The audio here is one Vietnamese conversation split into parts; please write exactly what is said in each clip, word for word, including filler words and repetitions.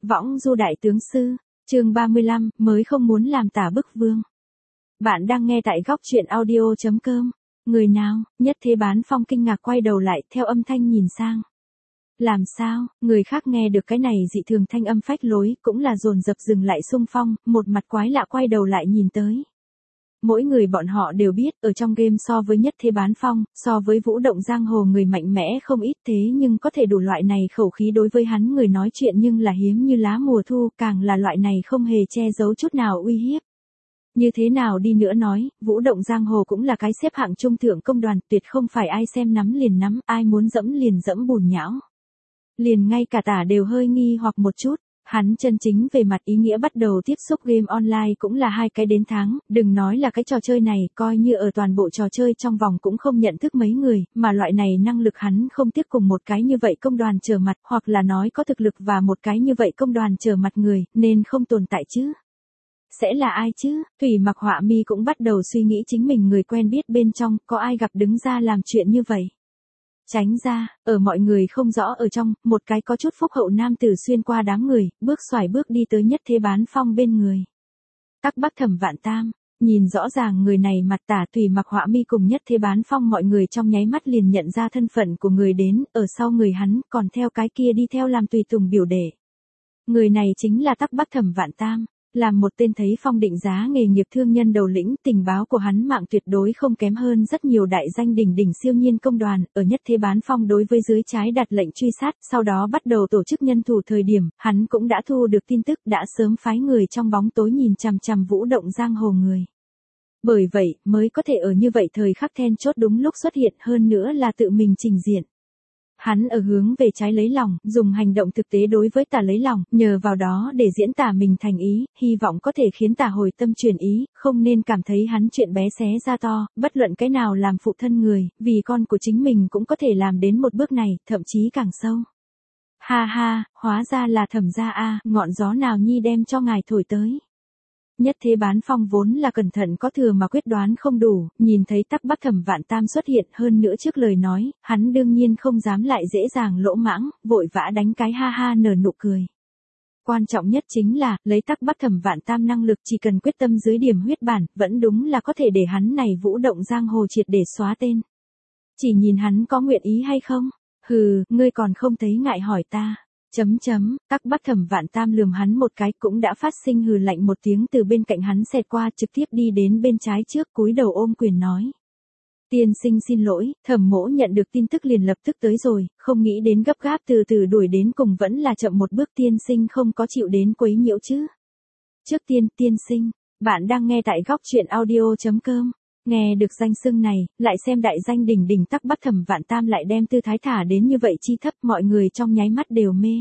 Võng du đại tướng sư, chương ba mươi lăm, mới không muốn làm tả bức vương. Bạn đang nghe tại góc truyện audio chấm com. Người nào? Nhất Thế Bán Phong kinh ngạc quay đầu lại theo âm thanh nhìn sang. Làm sao? Người khác nghe được cái này dị thường thanh âm phách lối, cũng là dồn dập dừng lại xung phong, một mặt quái lạ quay đầu lại nhìn tới. Mỗi người bọn họ đều biết, ở trong game so với Nhất Thế Bán Phong, so với Vũ Động Giang Hồ người mạnh mẽ không ít thế nhưng có thể đủ loại này khẩu khí đối với hắn người nói chuyện nhưng là hiếm như lá mùa thu, càng là loại này không hề che giấu chút nào uy hiếp. Như thế nào đi nữa nói, Vũ Động Giang Hồ cũng là cái xếp hạng trung thượng công đoàn, tuyệt không phải ai xem nắm liền nắm, ai muốn dẫm liền dẫm bùn nhão. Liền ngay cả tả đều hơi nghi hoặc một chút. Hắn chân chính về mặt ý nghĩa bắt đầu tiếp xúc game online cũng là hai cái đến tháng, đừng nói là cái trò chơi này, coi như ở toàn bộ trò chơi trong vòng cũng không nhận thức mấy người, mà loại này năng lực hắn không tiếc cùng một cái như vậy công đoàn trở mặt, hoặc là nói có thực lực và một cái như vậy công đoàn trở mặt người, nên không tồn tại chứ. Sẽ là ai chứ? Thủy Mặc Họa Mi cũng bắt đầu suy nghĩ chính mình người quen biết bên trong, có ai gặp đứng ra làm chuyện như vậy. Tránh ra, ở mọi người không rõ ở trong, một cái có chút phúc hậu nam tử xuyên qua đám người, bước xoài bước đi tới Nhất Thế Bán Phong bên người. Tắc Bắc Thẩm Vạn Tam, nhìn rõ ràng người này mặt tả Thủy Mặc Họa Mi cùng Nhất Thế Bán Phong mọi người trong nháy mắt liền nhận ra thân phận của người đến, ở sau người hắn còn theo cái kia đi theo làm tùy tùng biểu đệ. Người này chính là Tắc Bắc Thẩm Vạn Tam. Làm một tên thấy phong định giá nghề nghiệp thương nhân đầu lĩnh, tình báo của hắn mạng tuyệt đối không kém hơn rất nhiều đại danh đỉnh đỉnh siêu nhiên công đoàn, ở Nhất Thế Bán Phong đối với dưới trái đặt lệnh truy sát, sau đó bắt đầu tổ chức nhân thủ thời điểm, hắn cũng đã thu được tin tức, đã sớm phái người trong bóng tối nhìn chằm chằm Vũ Động Giang Hồ người. Bởi vậy, mới có thể ở như vậy thời khắc then chốt đúng lúc xuất hiện, hơn nữa là tự mình trình diện. Hắn ở hướng về trái lấy lòng, dùng hành động thực tế đối với tả lấy lòng, nhờ vào đó để diễn tả mình thành ý, hy vọng có thể khiến tả hồi tâm chuyển ý, không nên cảm thấy hắn chuyện bé xé ra to, bất luận cái nào làm phụ thân người, vì con của chính mình cũng có thể làm đến một bước này, thậm chí càng sâu. Ha ha, hóa ra là Thẩm gia a, ngọn gió nào nhi đem cho ngài thổi tới. Nhất Thế Bán Phong vốn là cẩn thận có thừa mà quyết đoán không đủ, nhìn thấy Tắc Bắc Thẩm Vạn Tam xuất hiện hơn nữa trước lời nói, hắn đương nhiên không dám lại dễ dàng lỗ mãng, vội vã đánh cái ha ha nở nụ cười. Quan trọng nhất chính là, lấy Tắc Bắc Thẩm Vạn Tam năng lực chỉ cần quyết tâm dưới điểm huyết bản, vẫn đúng là có thể để hắn này Vũ Động Giang Hồ triệt để xóa tên. Chỉ nhìn hắn có nguyện ý hay không? Hừ, ngươi còn không thấy ngại hỏi ta. Chấm chấm, Tắc Bắc Thẩm Vạn Tam lườm hắn một cái cũng đã phát sinh hừ lạnh một tiếng từ bên cạnh hắn xẹt qua trực tiếp đi đến bên trái trước cúi đầu ôm quyền nói. Tiên sinh xin lỗi, Thẩm mỗ nhận được tin tức liền lập tức tới rồi, không nghĩ đến gấp gáp từ từ đuổi đến cùng vẫn là chậm một bước tiên sinh không có chịu đến quấy nhiễu chứ. Trước tiên, tiên sinh, bạn đang nghe tại góc truyện audio chấm com. Nghe được danh xưng này, lại xem đại danh đỉnh đỉnh Tắc Bắc Thẩm Vạn Tam lại đem tư thái thả đến như vậy chi thấp, mọi người trong nháy mắt đều mê.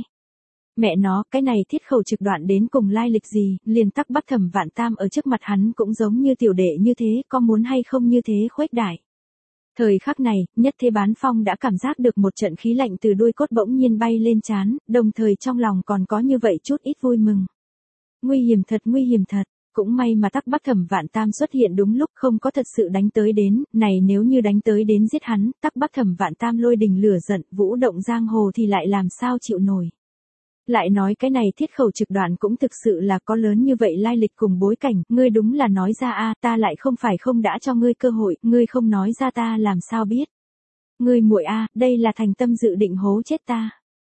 Mẹ nó, cái này thiết khẩu trực đoạn đến cùng lai lịch gì, liền Tắc Bắc Thẩm Vạn Tam ở trước mặt hắn cũng giống như tiểu đệ như thế, có muốn hay không như thế khuếch đại. Thời khắc này, Nhất Thế Bán Phong đã cảm giác được một trận khí lạnh từ đuôi cốt bỗng nhiên bay lên trán, đồng thời trong lòng còn có như vậy chút ít vui mừng. Nguy hiểm thật, nguy hiểm thật. Cũng may mà Tắc Bắc Thẩm Vạn Tam xuất hiện đúng lúc không có thật sự đánh tới đến, này nếu như đánh tới đến giết hắn, Tắc Bắc Thẩm Vạn Tam lôi đình lửa giận, Vũ Động Giang Hồ thì lại làm sao chịu nổi. Lại nói cái này thiết khẩu trực đoạn cũng thực sự là có lớn như vậy lai lịch cùng bối cảnh, ngươi đúng là nói ra a, ta lại không phải không đã cho ngươi cơ hội, ngươi không nói ra ta làm sao biết. Ngươi muội a, đây là thành tâm dự định hố chết ta.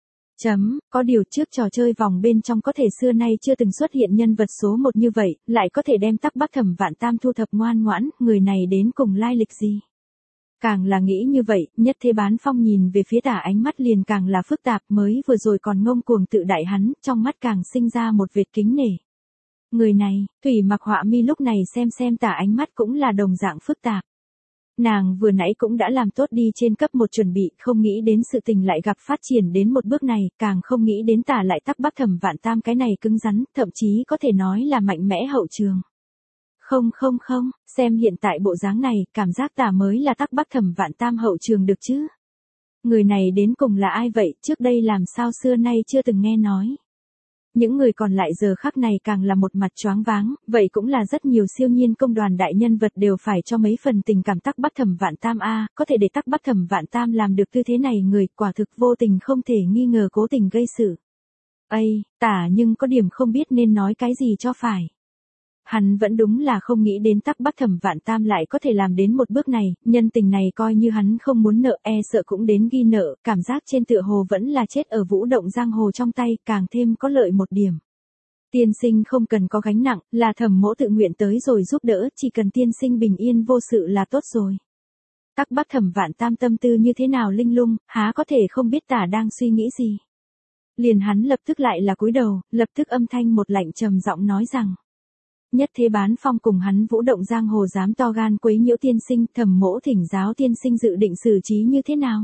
Chấm, có điều trước trò chơi vòng bên trong có thể xưa nay chưa từng xuất hiện nhân vật số một như vậy, lại có thể đem Tắc Bắc Thẩm Vạn Tam thu thập ngoan ngoãn, người này đến cùng lai lịch gì. Càng là nghĩ như vậy, Nhất Thế Bán Phong nhìn về phía tả ánh mắt liền càng là phức tạp, mới vừa rồi còn ngông cuồng tự đại hắn, trong mắt càng sinh ra một vệt kính nể. Người này, Thủy Mặc Họa Mi lúc này xem xem tả ánh mắt cũng là đồng dạng phức tạp. Nàng vừa nãy cũng đã làm tốt đi trên cấp một chuẩn bị, không nghĩ đến sự tình lại gặp phát triển đến một bước này, càng không nghĩ đến tả lại Tắc Bắc Thẩm Vạn Tam cái này cứng rắn, thậm chí có thể nói là mạnh mẽ hậu trường. Không không không, xem hiện tại bộ dáng này, cảm giác tả mới là Tắc Bắc Thẩm Vạn Tam hậu trường được chứ. Người này đến cùng là ai vậy, trước đây làm sao xưa nay chưa từng nghe nói. Những người còn lại giờ khắc này càng là một mặt choáng váng, vậy cũng là rất nhiều siêu nhiên công đoàn đại nhân vật đều phải cho mấy phần tình cảm Tắc Bắc Thẩm Vạn Tam a, có thể để Tắc Bắc Thẩm Vạn Tam làm được tư thế này người, quả thực vô tình không thể nghi ngờ cố tình gây sự. Ây, tả nhưng có điểm không biết nên nói cái gì cho phải. Hắn vẫn đúng là không nghĩ đến Tắc Bắc Thẩm Vạn Tam lại có thể làm đến một bước này, nhân tình này coi như hắn không muốn nợ e sợ cũng đến ghi nợ, cảm giác trên tựa hồ vẫn là chết ở vũ động giang hồ trong tay, càng thêm có lợi một điểm. Tiên sinh không cần có gánh nặng, là Thẩm mỗ tự nguyện tới rồi giúp đỡ, chỉ cần tiên sinh bình yên vô sự là tốt rồi. Tắc Bắc Thẩm Vạn Tam tâm tư như thế nào linh lung, há có thể không biết tả đang suy nghĩ gì. Liền hắn lập tức lại là cúi đầu, lập tức âm thanh một lạnh trầm giọng nói rằng. Nhất Thế Bán Phong cùng hắn vũ động giang hồ dám to gan quấy nhiễu tiên sinh, Thẩm mỗ thỉnh giáo tiên sinh dự định xử trí như thế nào.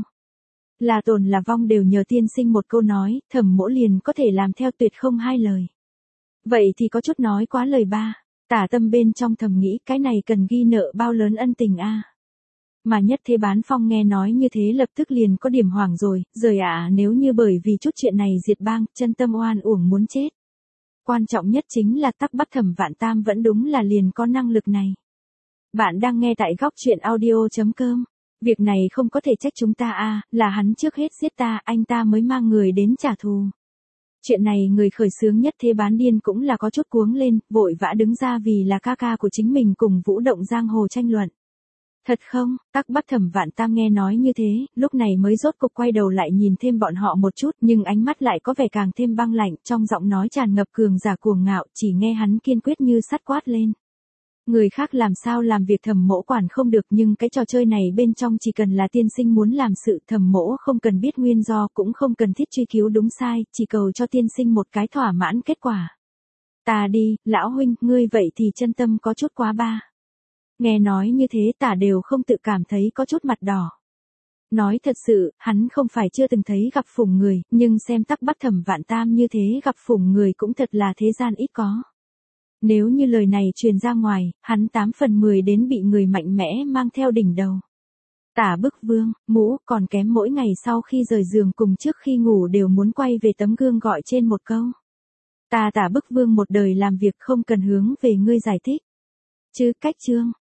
Là tồn là vong đều nhờ tiên sinh một câu nói, Thẩm mỗ liền có thể làm theo tuyệt không hai lời. Vậy thì có chút nói quá lời ba, tả tâm bên trong thầm nghĩ cái này cần ghi nợ bao lớn ân tình a. Mà Nhất Thế Bán Phong nghe nói như thế lập tức liền có điểm hoảng rồi, rời ạ à, nếu như bởi vì chút chuyện này diệt bang, chân tâm oan uổng muốn chết. Quan trọng nhất chính là Tắc Bắc Thẩm Vạn Tam vẫn đúng là liền có năng lực này. Bạn đang nghe tại góc truyện audio chấm com. Việc này không có thể trách chúng ta a, à, là hắn trước hết giết ta, anh ta mới mang người đến trả thù. Chuyện này người khởi xướng Nhất Thế Bán Điên cũng là có chút cuống lên, vội vã đứng ra vì là ca ca của chính mình cùng vũ động giang hồ tranh luận. Thật không, Tắc Bắc Thẩm Vạn Tam nghe nói như thế, lúc này mới rốt cục quay đầu lại nhìn thêm bọn họ một chút, nhưng ánh mắt lại có vẻ càng thêm băng lạnh, trong giọng nói tràn ngập cường giả cuồng ngạo, chỉ nghe hắn kiên quyết như sắt quát lên. Người khác làm sao làm việc Thẩm mỗ quản không được, nhưng cái trò chơi này bên trong chỉ cần là tiên sinh muốn làm sự, Thẩm mỗ không cần biết nguyên do, cũng không cần thiết truy cứu đúng sai, chỉ cầu cho tiên sinh một cái thỏa mãn kết quả. Ta đi, lão huynh, ngươi vậy thì chân tâm có chút quá ba. Nghe nói như thế tả đều không tự cảm thấy có chút mặt đỏ. Nói thật sự, hắn không phải chưa từng thấy gặp phùng người, nhưng xem Tắc Bắc Thẩm Vạn Tam như thế gặp phùng người cũng thật là thế gian ít có. Nếu như lời này truyền ra ngoài, hắn tám phần mười đến bị người mạnh mẽ mang theo đỉnh đầu. Tả Bức Vương, mũ, còn kém mỗi ngày sau khi rời giường cùng trước khi ngủ đều muốn quay về tấm gương gọi trên một câu. Ta Tả Bức Vương một đời làm việc không cần hướng về ngươi giải thích. Chứ cách chương.